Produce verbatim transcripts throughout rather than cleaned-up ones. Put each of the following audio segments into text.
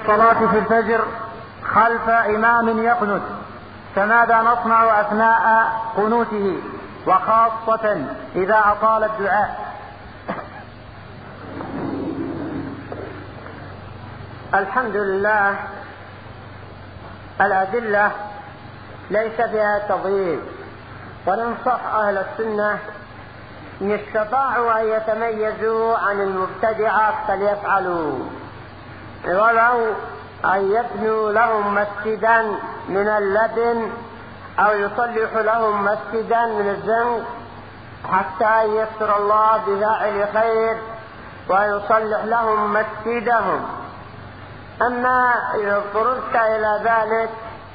الصلاة في الفجر خلف إمام يقنت، فماذا نصنع أثناء قنوته وخاصة إذا أطال الدعاء؟ الحمد لله، الأدلة ليس فيها تضييق، وننصح أهل السنة إن استطاعوا أن يتميزوا عن المبتدعة فليفعلوا، ولو أن يبنوا لهم مسجدا من اللبن أو يصلح لهم مسجدا من الزنق حتى ييسر الله بفاعل خير ويصلح لهم مسجدهم. أما إذا اضطررت إلى ذلك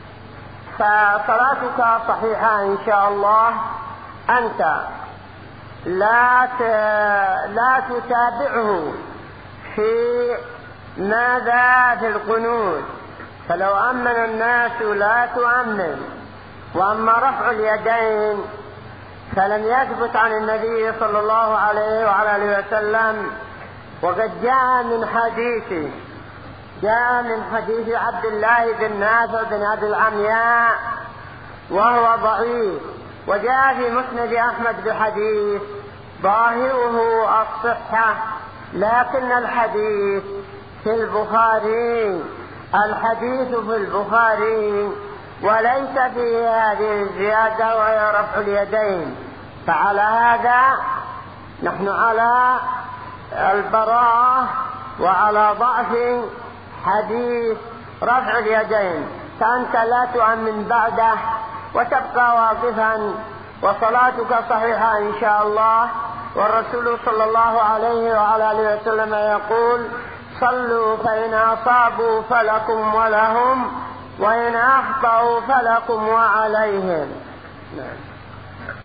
فصلاتك صحيحة إن شاء الله. أنت لا لا تتابعه في ماذا في القنوت، فلو أمن الناس لا تؤمن. وأما رفع اليدين فلم يثبت عن النبي صلى الله عليه وعلى آله وسلم، وقد جاء من حديث جاء من حديث عبد الله بن نافع بن أبي العمياء وهو ضعيف، وجاء في مسند أحمد بحديث ظاهره الصحة، لكن الحديث في البخاري الحديث في البخاري وليس فيه هذه الزيادة وهي رفع اليدين. فعلى هذا نحن على البراءة وعلى ضعف حديث رفع اليدين، فأنت لا تؤمن بعده وتبقى واقفا وصلاتك صحيحة إن شاء الله. والرسول صلى الله عليه وعلى آله وسلم يقول: صلوا فإن أصابوا فلكم ولهم، وإن أخطأوا فلكم وعليهم.